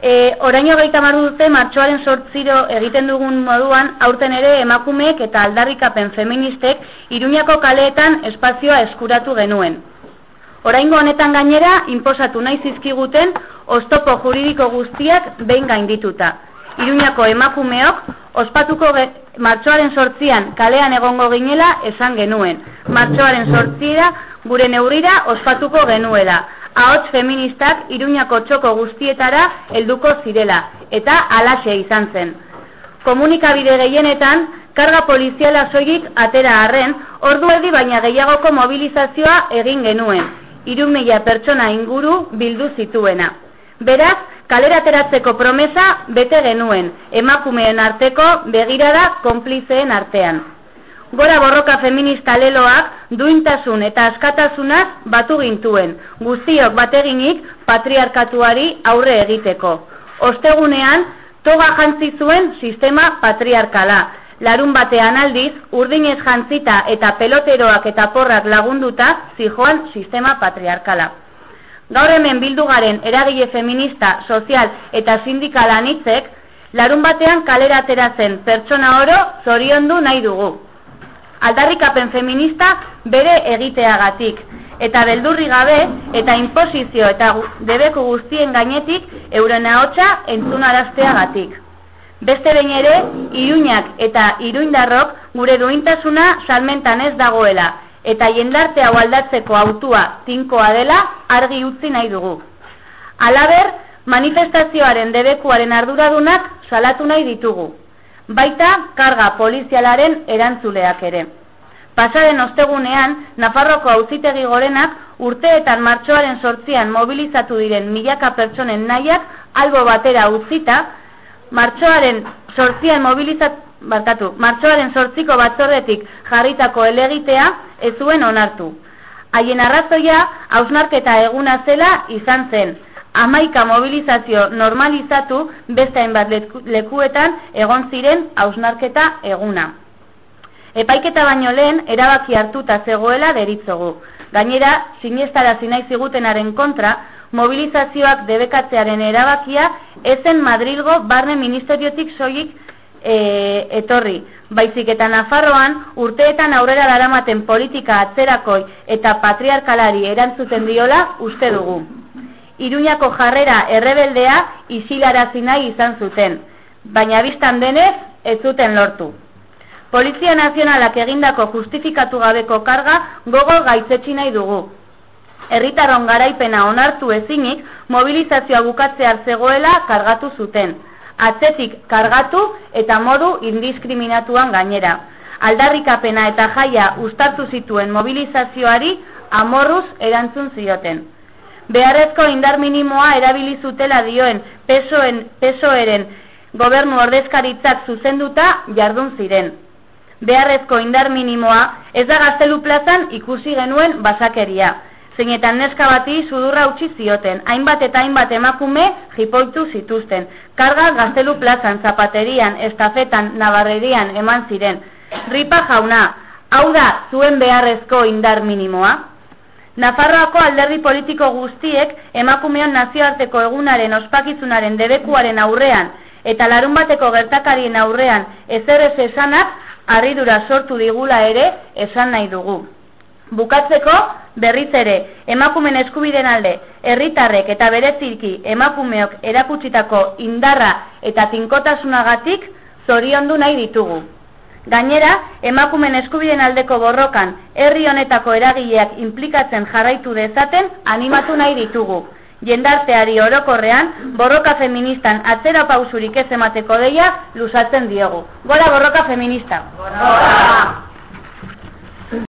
Orain 30 urte martxoaren 8 egiten dugun moduan, aurten ere emakumeek eta aldarrikapen feministek Iruñako kaleetan espazioa eskuratu genuen. Oraingo honetan gainera, inposatu nahi zizkiguten oztopo juridiko guztiak behin gaindituta. Iruñako emakumeok ospatuko martxoaren 8 kalean egongo ginela esan genuen. Martxoaren 8 gure neurrira ospatuko genuela. Ahots feministak Iruñako txoko guztietara helduko zirela, eta halaxe izan zen. Komunikabide gehienetan, karga poliziala soilik atera arren, ordu erdi baina gehiagoko mobilizazioa egin genuen. 3.000 pertsona inguru bildu zituena. Beraz, kalera ateratzeko promesa bete genuen, emakumeen arteko begirada konplizeen artean. Gora borroka feminista leloak duintasun eta askatasunaz batu gintuen, guztiok bateginik patriarkatuari aurre egiteko. Ostegunean, toga jantzi zuen sistema patriarkala. Larun batean aldiz, urdinez jantzita eta peloteroak eta porrak lagunduta zijoan sistema patriarkala. Gaur hemen bildu garen eragile feminista, sozial eta sindikala anitzek, larun batean kalera atera zen pertsona oro zoriondu nahi dugu. Aldarrikapen feminista bere egiteagatik, eta beldurri gabe eta inposizio eta debeku guztien gainetik euren ahotsa entzunarazteagatik. Beste behin ere, Iruñak eta iruindarrok gure duintasuna salmentan ez dagoela, eta jendarte hau aldatzeko hautua tinkoa dela argi utzi nahi dugu. Halaber, manifestazioaren debekuaren arduradunak salatu nahi ditugu. Baita karga polizialaren erantzuleak ere. Pasaren ostegunean, Nafarroko auzitegi gorenak urteetan martxoaren 8 mobilizatu diren milaka pertsonen nahiak albo batera utzita, martxoaren 8ko batzordetik jarritako helegitea ez zuen onartu. Haien arrazoia hausnarketa eguna zela izan zen. 11 mobilizazio normalizatu beste hainbat lekuetan egon ziren hausnarketa eguna. Epaiketa baino lehen erabaki hartuta zegoela deritzogu. Gainera, sinestarazi nahi zigutenaren kontra, mobilizazioak debekatzearen erabakia ezen Madrilgo barne ministeriotik soilik etorri. Baizik eta Nafarroan urteetan aurrera daramaten politika atzerakoi eta patriarkalari erantzuten diola uste dugu. Iruñako jarrera errebeldea isilarazi nahi izan zuten, baina bistan denez ez zuten lortu. Polizia Nazionalak egindako justifikatu gabeko karga gogor gaitzetsi nahi dugu. Herritarron garaipena onartu ezinik, mobilizazioa bukatzear zegoela kargatu zuten. Atzetik kargatu eta modu indiskriminatuan gainera. Aldarrikapena eta jaia uztartu zituen mobilizazioari amorruz erantzun zioten. Beharrezko indar minimoa erabili zutela dioen PSOEren gobernu ordezkaritzak zuzenduta jardun ziren. Beharrezko indar minimoa ez da Gaztelu plazan ikusi genuen basakeria. Zeinetan neska bati sudurra utzi zioten, hainbat eta hainbat emakume jipoitu zituzten. Karga Gaztelu plazan, zapaterian, estafetan, nabarrerian eman ziren. Ripa jauna, hau da zuen beharrezko indar minimoa? Nafarroako alderdi politiko guztiek emakumeon nazioarteko egunaren ospakizunaren debekuaren aurrean eta larun bateko gertakarien aurrean ezer ez esanak harridura sortu digula ere esan nahi dugu. Bukatzeko, berriz ere, emakumen eskubideen alde, herritarrek eta bereziki emakumeok erakutsitako indarra eta tinkotasunagatik zoriondu nahi ditugu. Gainera, emakumen eskubideen aldeko borrokan herri honetako eragileak inplikatzen jarraitu dezaten animatu nahi ditugu. Jendarteari orokorrean, borroka feministan atzera pausurik ez emateko deia luzatzen diogu. Gora borroka feminista! Gora!